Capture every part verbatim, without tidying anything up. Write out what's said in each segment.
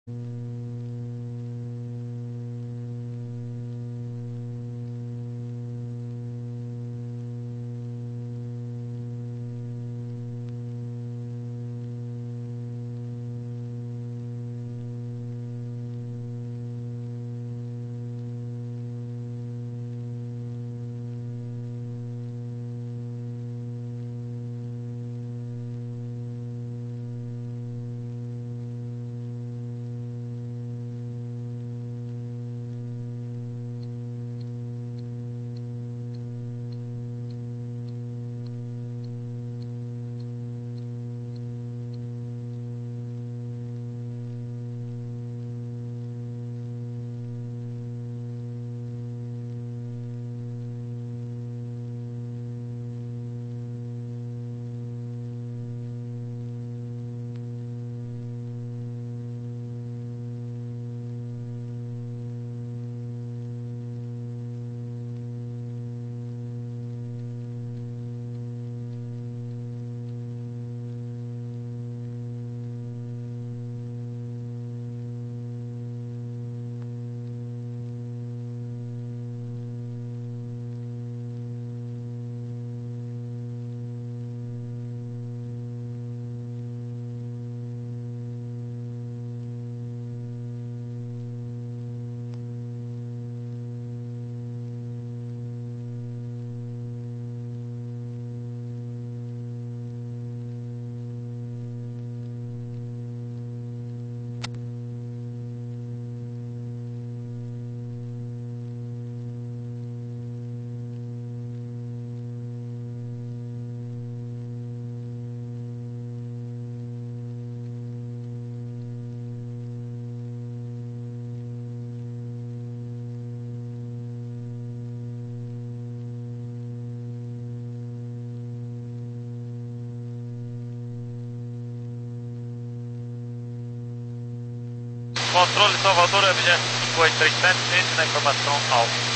Controle Salvador, objeto cinco oito três sete, entre na informação alfa.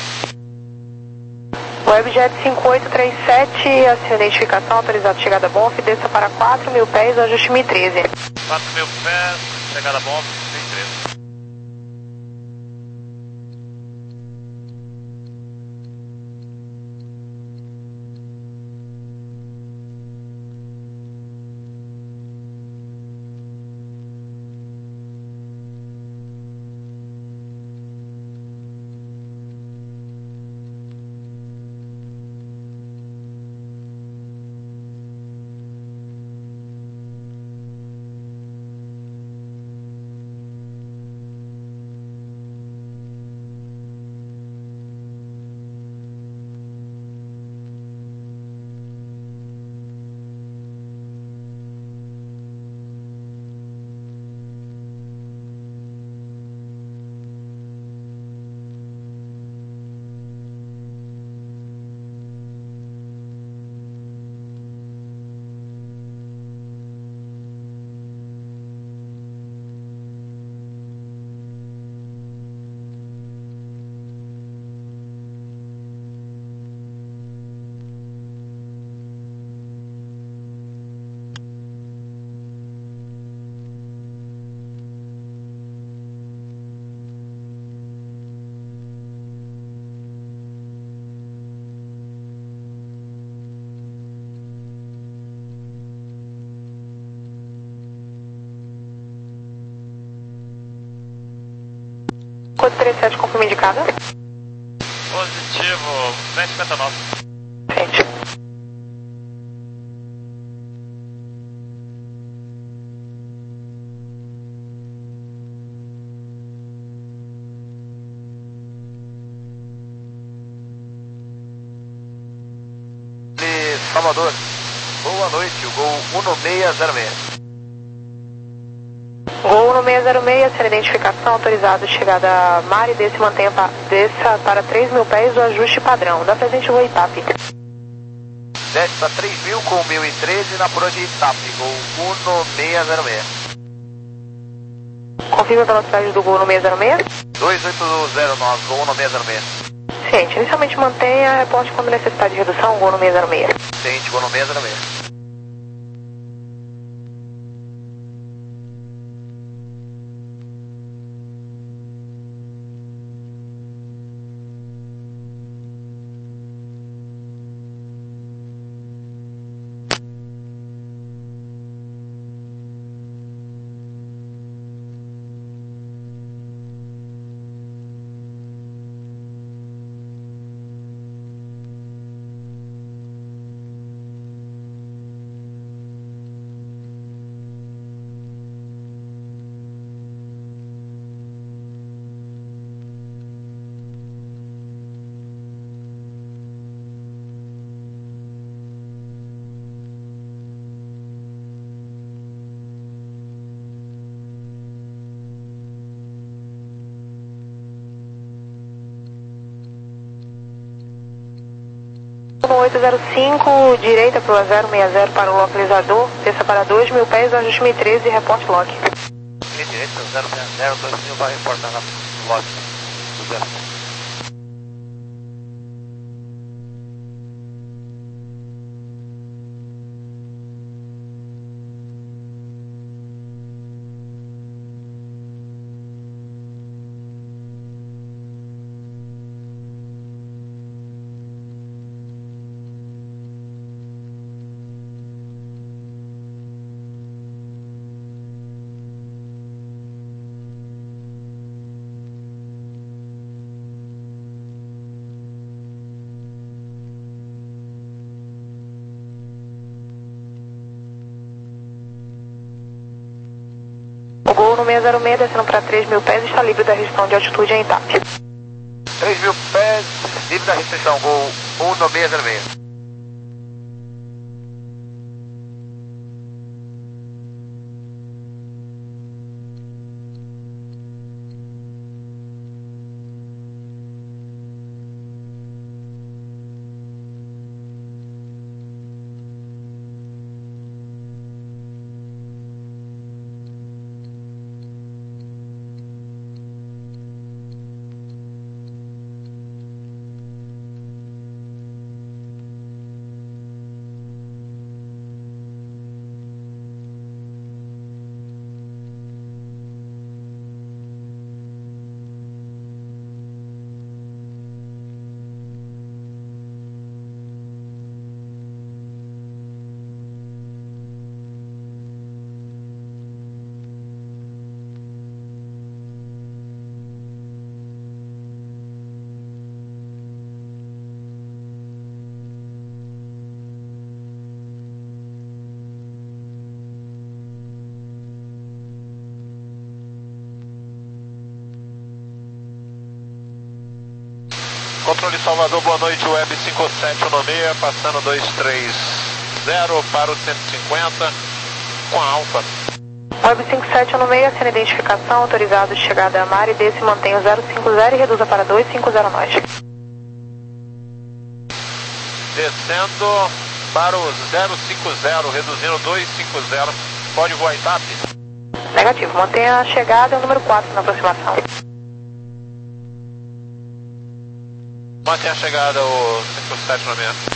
Webjet cinco oito três sete, a sua identificação, autorizado chegada a B O F, desça para quatro mil pés, ajuste M I treze. quatro mil pés, chegada a B O F, M I treze. Código trinta e sete, confirma indicada. Positivo, duzentos e cinquenta e nove. Frente. Salvador, boa noite, o Gol um seis zero seis. Gol um seis zero seis, sem identificação, autorizado, chegada Mari, desce e mantenha pa, desça para três mil pés, o ajuste padrão, da presente rua Itape. Desce para três mil com mil e treze na Pro de Itape, Gol um seis zero seis. Confirma a velocidade do Gol um seis zero seis. dois oito zero nove, Gol um seis zero seis. Ciente, inicialmente mantenha, reporte quando necessidade de redução, Gol um seis zero seis. Ciente, Gol um seis zero seis. oito zero cinco, direita para o zero seis zero para o localizador, desça para dois mil pés, ajuste mil e treze, reporte log. Direita, zero seis zero, dois mil, vai reportar na log do zero. O Gol no seis zero seis, descendo para três mil pés, está livre da restrição de altitude em I T A P. três mil pés, livre da restrição, Gol um no seis zero seis. Controle Salvador, boa noite, Web cinco sete um seis, passando dois três zero para o cento e cinquenta, com a Alfa. Web cinco sete um seis, sendo identificação, autorizado de chegada a mar e desce, mantenha o zero cinco zero e reduza para dois cinco zero nós. Descendo para o zero cinco zero, reduzindo dois cinco zero, pode voar I T A P? Negativo, mantenha a chegada e o número quatro na aproximação. Mantenha a chegada o cinco sete um seis.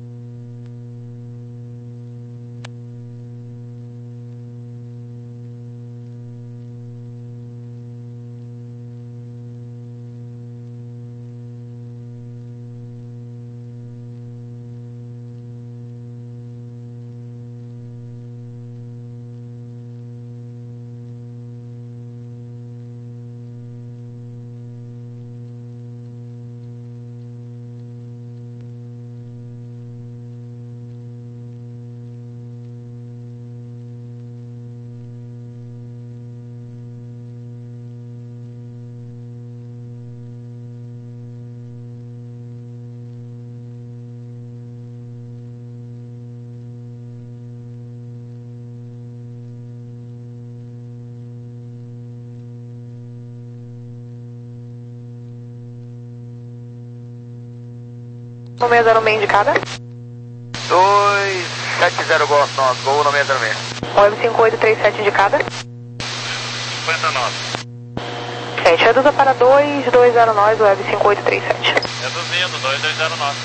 No seis zero seis indicada. dois sete zero Gol, nós, Gol no seis zero seis. Web cinco oito três sete indicada. cinquenta e nove. Gente, reduza para dois dois zero nós, Web cinco oito três sete. Reduzindo, dois dois zero nove.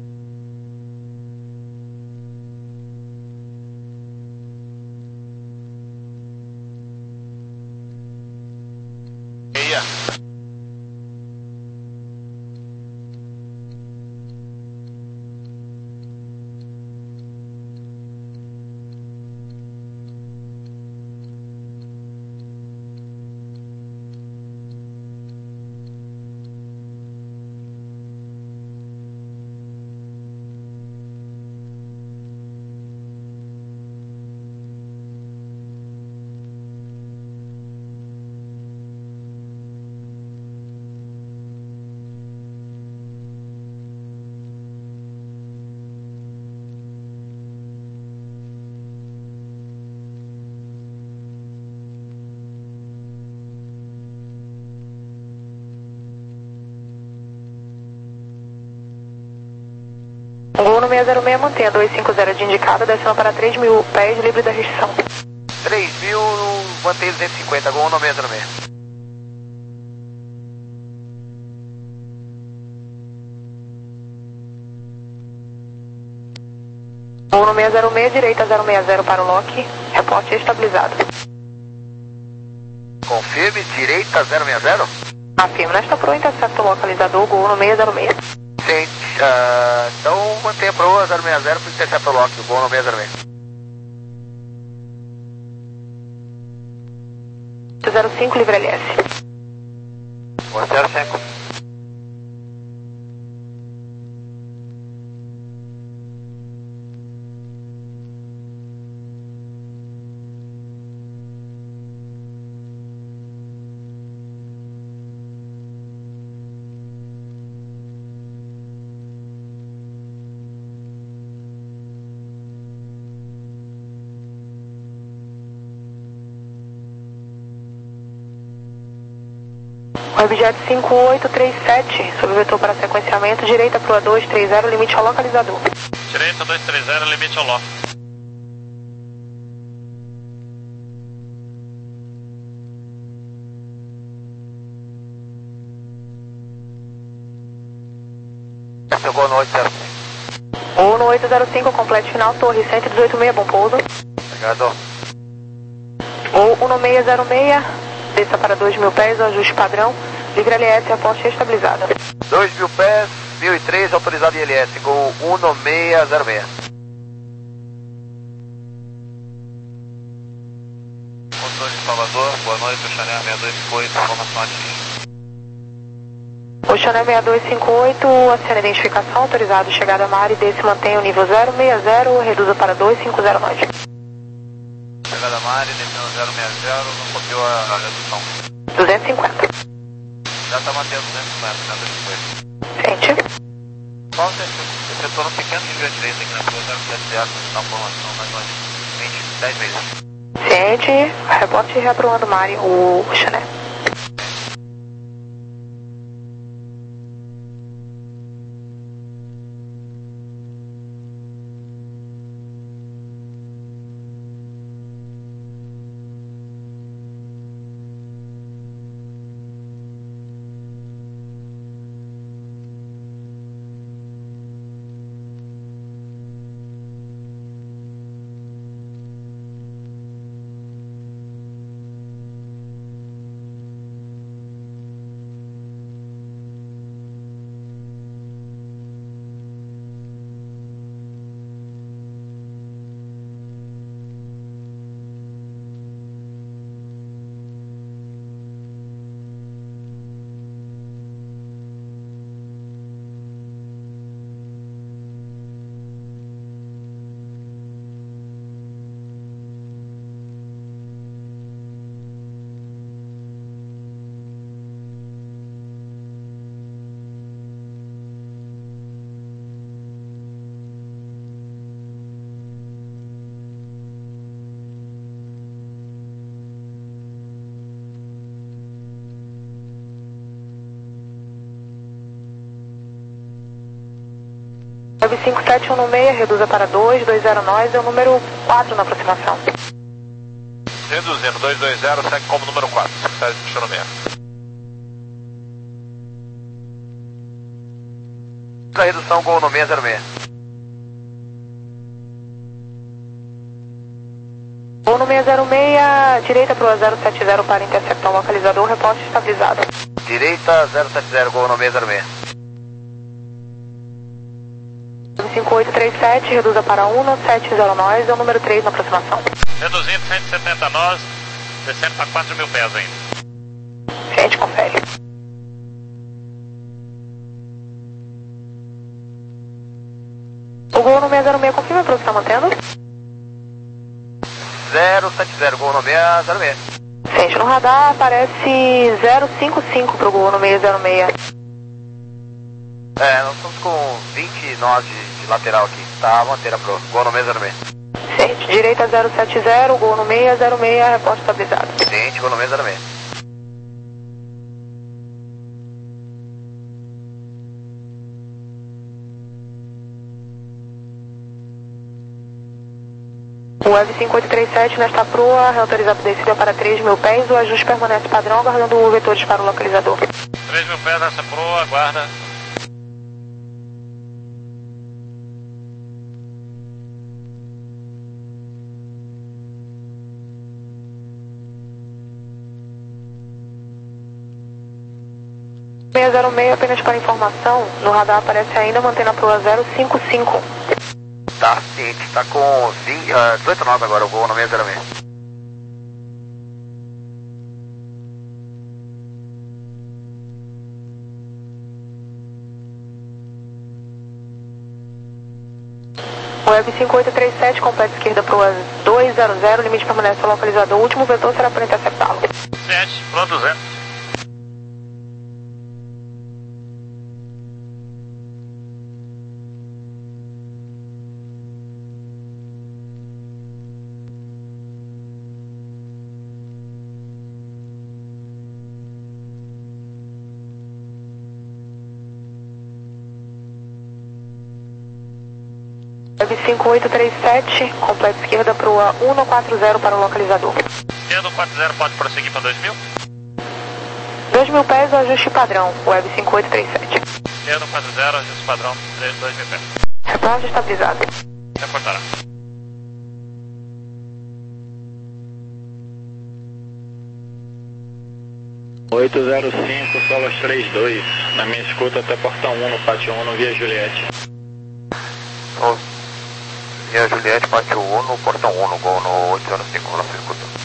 Meia. Gol no seis zero seis, mantenha dois cinco zero de indicada, descendo para três mil pés, livre da restrição. três mil, mantenha duzentos e cinquenta, Gol no seis zero seis. Gol no seis zero seis, direita zero seis zero para o lock, reporte estabilizado. Confirme, direita zero seis zero. Afirmo, nesta proa, intercepto localizador, Gol no seis zero seis. Sim, uh, então mantenha a proa zero seis zero para intercepto lock, Gol no seis zero seis. zero cinco, livre L S. zero cinco. Webjet cinco oito três sete, sob vetor para sequenciamento, direita proa dois três zero, limite ao localizador. Direita dois três zero, limite ao lock. Seu Gol no oito zero cinco. Gol no oito zero cinco, complete final, torre cento e dezoito seis, bom pouso. Obrigado. Gol no seis zero seis, desça para dois mil pés, ajuste padrão, livre L S, aporte estabilizado. dois mil pés, mil e três, autorizado I L S, Gol um seis zero seis. Motor de Salvador, boa noite, o Chanel seis dois cinco oito, informação ativa. O Chanel seis dois cinco oito, aciona a identificação, autorizado, chegada a Mari, desce, mantém o nível zero seis zero, reduza para dois cinco zero nove. Chegada a Mari, descendo zero seis zero, não copiou a, a redução. duzentos e cinquenta. Já está mantendo duzentos e cinquenta, né, dois cinco oito. Sente. Qual o efetuou um pequeno desvio à direita aqui na rua zero sete zero, na formação, mais ou menos vinte, dez vezes. Ciente, reporte reaprovando Mari, o Chanel. nove cinco sete um seis, reduza para dois dois zero nove, é o número quatro na aproximação. Reduzindo, dois dois zero, segue como número quatro, secretário de Economia. A redução, Gol no seis zero seis. Gol no seis zero seis, direita para o zero sete zero para interceptar o localizador, reporte estabilizado. Direita zero sete zero, Gol no seis zero seis. cinco oito três sete, reduza para um sete zero nove, é o número três na aproximação. Reduzindo cento e setenta nós, descendo para quatro mil pés ainda. Gente, confere. O Gol no seis zero seis, confirma a produção mantendo? zero sete zero, Gol no seis zero seis. Gente, no radar aparece zero cinco cinco para o Gol no seis zero seis. É, nós estamos com vinte nós de, de lateral aqui. Tá, manter a pro. Gol no seis zero seis. Gente, direita zero sete zero, Gol no seis zero seis, reporte estabilizado. Gente, Gol no seis zero seis. Web cinco oito três sete nesta proa, reautorizado descida para três mil pés, o ajuste permanece padrão, aguardando o vetores para o localizador. três mil pés nessa proa, aguarda. seis zero seis, apenas para informação, no radar aparece ainda mantendo a proa zero cinco cinco. Tá, ciente, tá com vinte, uh, dezoito nós agora, o voo no seis zero seis. Web cinco oito três sete, completa esquerda proa dois zero zero, limite permanece ao localizador, o último vetor será para interceptá-lo. sete, pronto, duzentos. Web cinco oito três sete, completa esquerda proa um quatro zero para o localizador. Esquerda um quatro zero, pode prosseguir para dois mil? dois mil pés, o ajuste padrão, Web cinco oito três sete. Esquerda um quatro zero, ajuste padrão, dois mil pés. Reporte estabilizado. Reportará. oito zero cinco, Solas três dois, na minha escuta até portão um no pátio um no Via Juliette. Oh, Via Juliette, pátio um no portão um no gol no oito zero cinco, na sua escuta.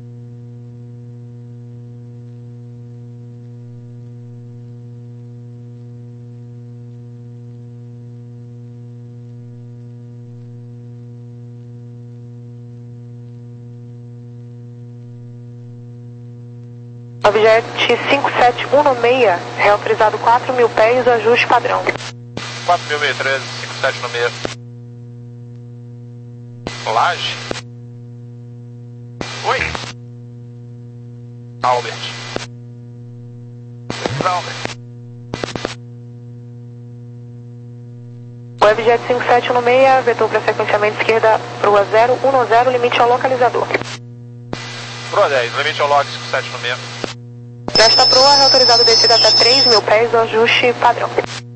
Objet cinco sete um seis, reautorizado quatro mil pés, o ajuste padrão. quatro mil e treze, cinco sete no meio. Laje? Oi? Albert. Albert. Webjet cinco sete um seis, vetor para sequenciamento esquerda, proa zero um zero, limite ao localizador. Pro dez, limite ao log cinco sete no meio. Nesta proa, reautorizado descida até três mil pés, o ajuste padrão.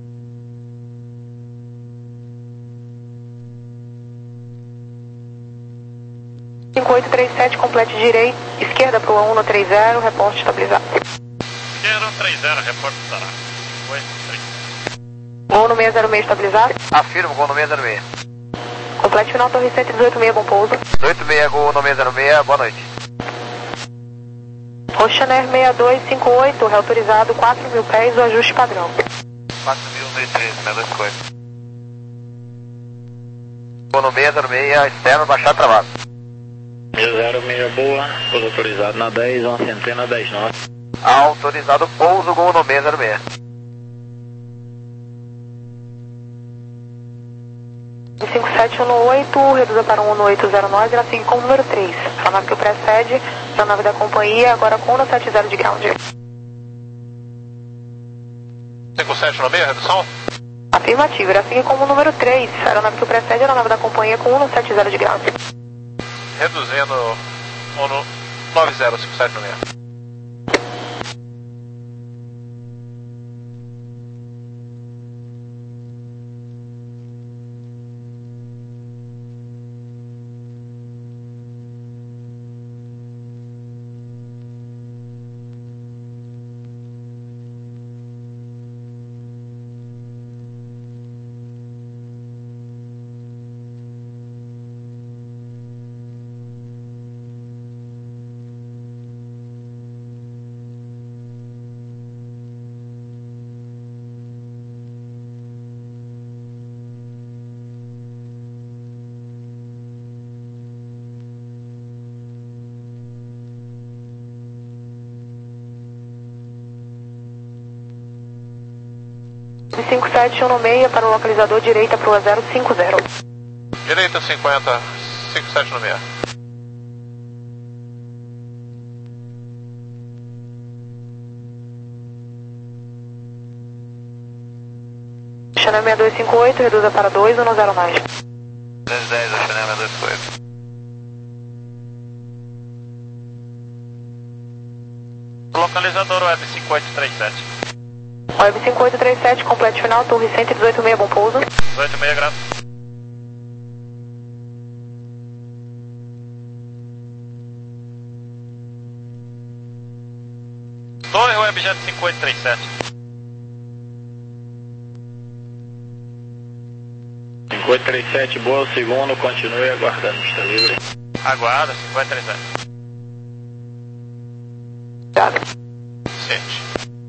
cinco oito três sete, complete direita, esquerda proa um três zero, reporte estabilizado. Esquerda um três zero, reporte estará. Oi, três. Voo no seis zero seis estabilizado. Afirmo, gol no seis zero seis. Complete final, torre cento e dezoito seis, bom pouso. dezoito seis, gol no seis zero seis, boa noite. Oceaner seis dois cinco oito, reautorizado quatro mil pés, o ajuste padrão. quatro mil e treze, né, dois coisas. Gol no seis zero seis, externo, baixar travado. seis zero seis, boa, pouso autorizado na dez, uma centena, dez nós. Autorizado pouso, gol no seis zero seis. cinco sete um oito, reduza para um oito zero nove, ela segue com o número três. A nave que o precede, a nave da companhia, agora com o sete zero de ground. cinco sete no meio, redução? Afirmativo, ela segue como o número três. A aeronave que o precede, a nave da companhia com o sete zero de ground. Reduzindo o no nove zero cinco sete no meio. cinco sete um seis para o localizador direita proa zero cinco zero. Direita cinquenta, cinco sete no meio. Chanel seis dois cinco oito, reduza para dois um zero mais. dez dez, a Chanel seis dois cinco oito. Localizador Web cinco oito três sete. Web cinco oito três sete, completo final, torre cento e dezoito meia, bom pouso. dezoito meia, graças. Torre Webjet cinco oito três sete. cinco oito três sete, boa, segundo, continue aguardando, está livre. Aguarda, cinco oito três sete. Obrigado. Sente.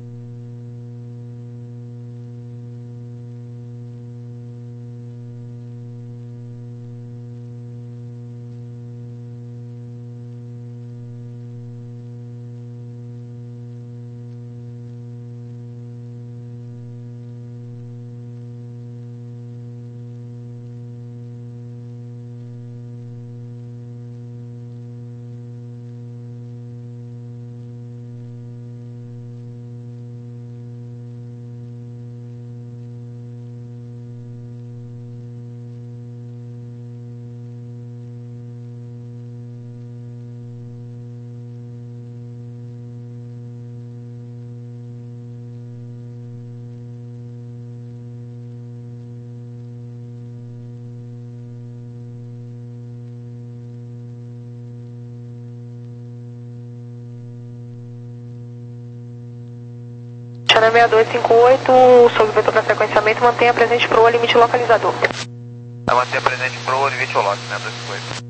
Channel seis dois cinco oito, sob vetor para sequenciamento, mantenha presente proa, limite localizador. Vai manter presente proa, limite lock, né, dois cinco oito.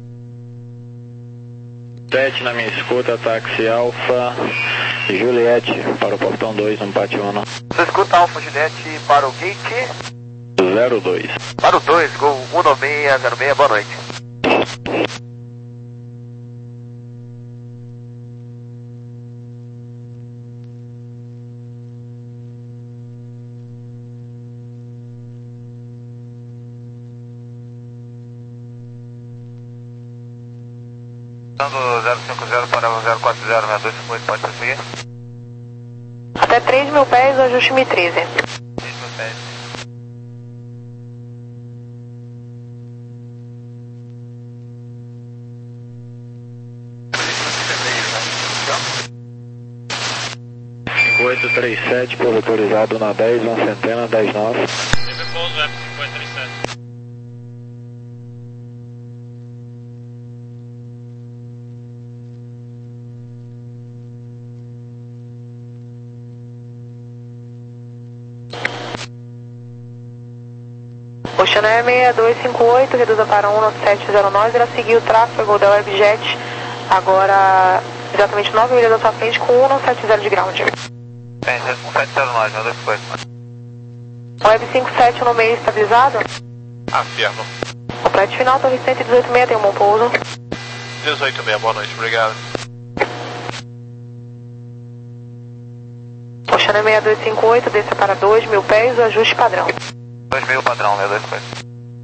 sete na minha escuta, táxi Alfa Juliette para o portão dois, no pátio um. Você escuta Alfa Juliette para o gate? zero dois. Para o dois, gol um nove seis zero seis, boa noite. zero cinco zero para o zero quatro zero seis dois cinco oito, pode prosseguir? Até três mil pés, o ajuste M treze. três mil pés. cinco oito três sete, por autorizado na dez, uma centena, dez nove. Teve pouso Web cinco oito três sete. O Channel seis dois cinco oito, reduza para um nove sete zero nove, irá seguir o tráfego da Webjet, agora exatamente nove milhas da sua frente, com um nove sete zero de ground. Tem, um sete zero nove, dois cinco oito. Web cinco sete no meio estabilizado. Afirmo. Completo final, torre cento e dezoito meia, tem um bom pouso. dezoito meia, boa noite, obrigado. O Channel seis dois cinco oito, desça para dois mil pés, o ajuste padrão. dois mil padrão, né, dois cinco oito.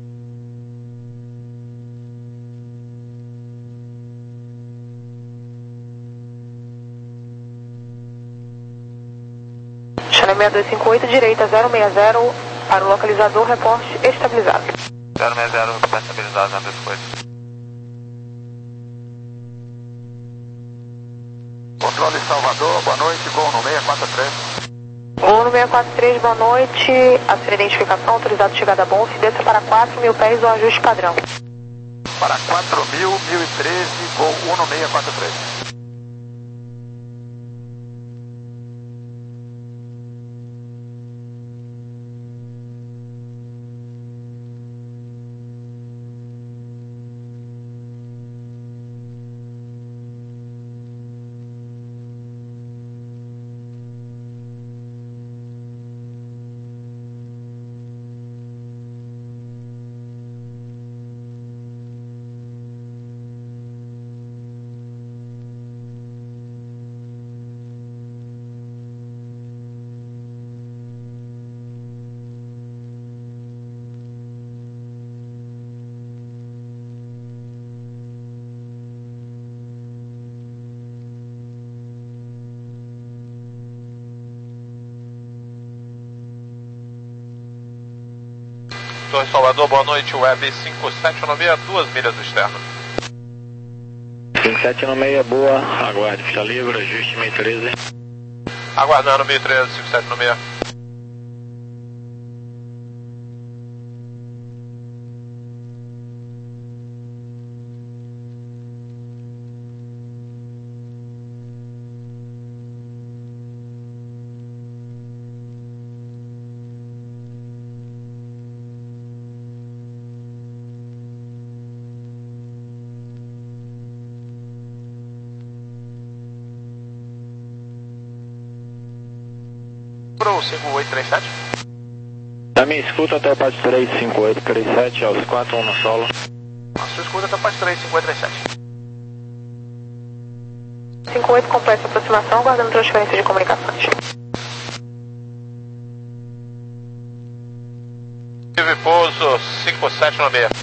Channel seis dois cinco oito, direita zero seis zero, para o localizador, reporte estabilizado. zero seis zero, está estabilizado, né, dois cinco oito. Controle Salvador, boa noite, gol no seis quatro três. Gol no seis quatro três, boa noite. A sua identificação, autorizado chegada a bom, se desça para quatro mil pés, o ajuste padrão. Para quatro mil, mil e treze, gol um no seis quatro três. Torre Salvador, boa noite, Web cinco sete nove seis, duas milhas do externo. cinco sete no meio é boa, aguarde, pista livre, ajuste mil e treze. Aguardando mil e treze, cinco sete no meio. Pro cinco oito três sete. Da minha escuta até o Pato três cinco oito três sete, aos quatro um no solo. A sua escuta até o Pato três cinco oito três sete. cinco oito completa aproximação, aguardando transferência de comunicações. Tive pouso cinco sete no meio.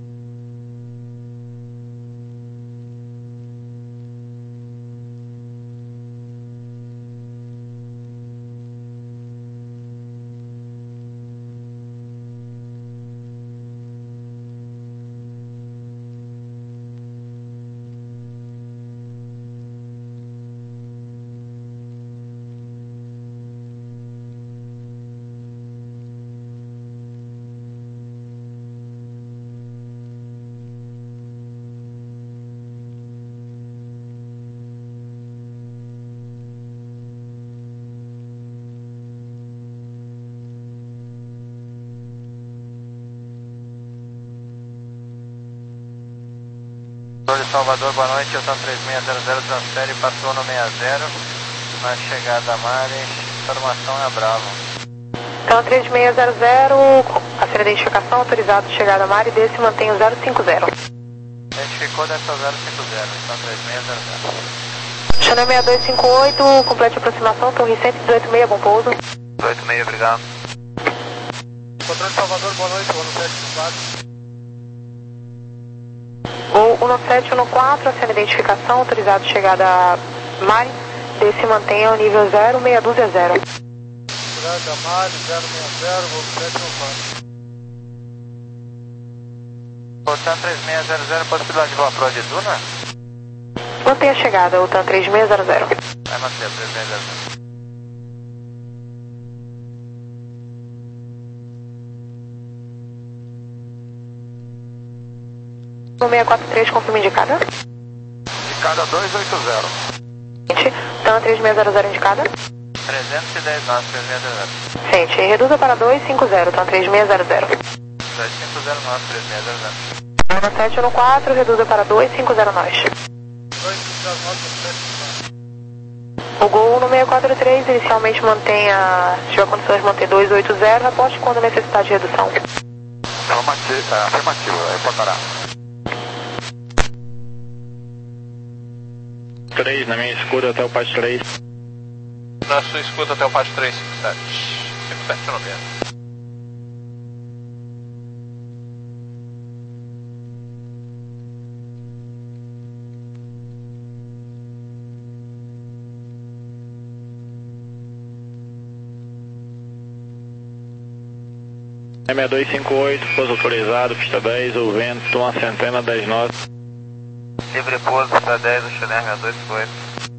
De Salvador, boa noite, eu estou três seis zero zero, transfere, passou no sessenta, na chegada a Mares, informação é a Bravo. Então, três seis zero zero, a sua identificação, autorizado, chegada a Mari, desse mantém o zero cinco zero. Identificou dessa zero cinco zero, então três seis zero zero. Channel seis dois cinco oito, complete aproximação, torre cento e dezoito seis, bom pouso. dezoito seis, obrigado. Controle de Salvador, boa noite, boa noite, quatro. Gol um sete um quatro, a sua identificação, autorizado, chegada a Mari, desse mantém o nível zero seis dois zero. Chegada a Mari, zero seis zero, gol sete um quatro. Voltando três seis zero zero, possibilidade de voar pro de Duna? Mantém a chegada, o TAM três seis zero zero. Vai manter, três seis zero zero. seis quatro três, confirma indicada. Indicada dois oito zero. TAM três seis zero zero indicada. trezentos e dez nós, três seis zero zero. Sente, reduza para dois cinco zero, TAM três seis zero zero. dois cinco zero nós, três seis zero zero. um sete um quatro, reduza para dois cinco zero nós. dois cinco zero nove, sete O Gol um seis quatro três inicialmente mantém a... se tiver condições de manter dois oito zero, reporte quando necessidade de redução. Afirmativo, reportará. três na minha escuta até o Pato três. Na sua escuta até o Pato três cinco sete. cinco sete no meio. seis dois cinco oito, pouso autorizado, pista dez, o vento, uma centena, dez nós. Livre pouso, pista dez, o Channel seis dois cinco oito.